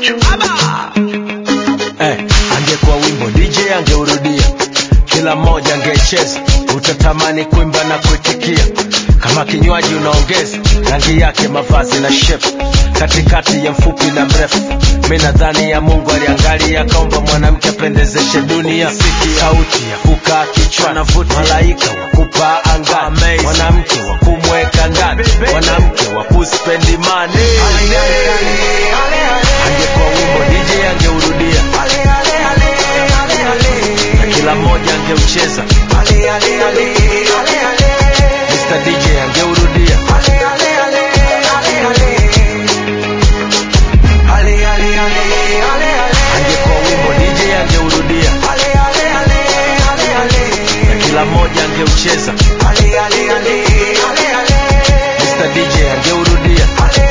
Angekuwa wimbo DJ angeurudia, kila mmoja angecheza, utatamani kuimba na kuitikia. Kama kinywaji unaongeza rangi yake, mavazi na shape, katikati ya mfupi na mrefu. Mimi nadhani ya Mungu aliangalia akaomba mwanamke apendezeshe dunia. Sauti ya kukaa kichwani, malaika wa kupaa angani, mwanamke wa kumweka ndani, mwanamke wa kuspendi money. Angekuwa wimbo DJ angeurudia, na kila mmoja angeucheza. Mr. DJ angeurudia, angekuwa wimbo DJ angeurudia, na kila mmoja angeucheza. Mr. DJ angeurudia,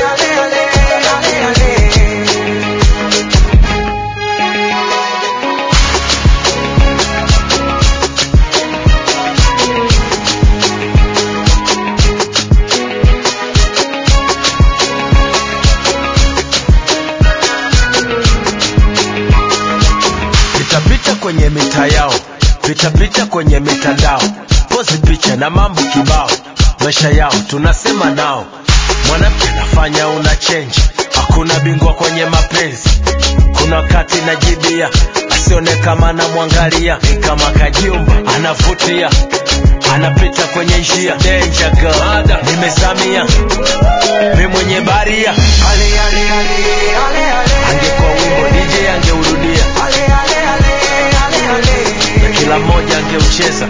vitapita kwenye mita yao, vitapita kwenye mitandao, pozi picha na mambo kibao, maisha yao tunasema nao. Mwanamke nafanya una change, hakuna bingwa kwenye mapenzi. Kuna wakati najibia, asione kama namwangalia, ni kama kajumba anavutia, anapita kwenye njia. Danger girl, nimezamia mimi mwenye baria. Angekuwa wimbo DJ angeurudia, na kila mmoja angeucheza.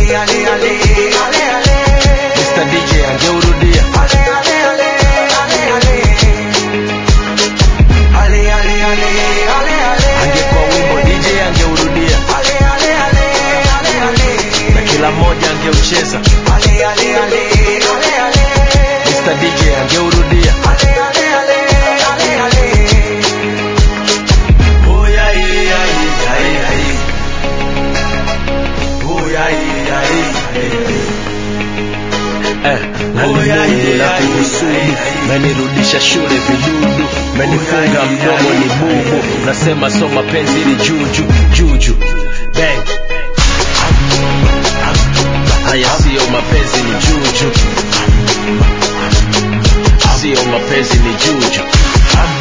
Mr. DJ angeurudia, angekuwa wimbo DJ angeurudia, na kila mmoja angeucheza. Mr. DJ angeurudia, na kuhusudu, menirudisha shule vidudu, menifunga mdomo ni bubu, nasema so mapenzi ni juju, juju, bang. Haya sio mapenzi ni juju, sio mapenzi ni juju.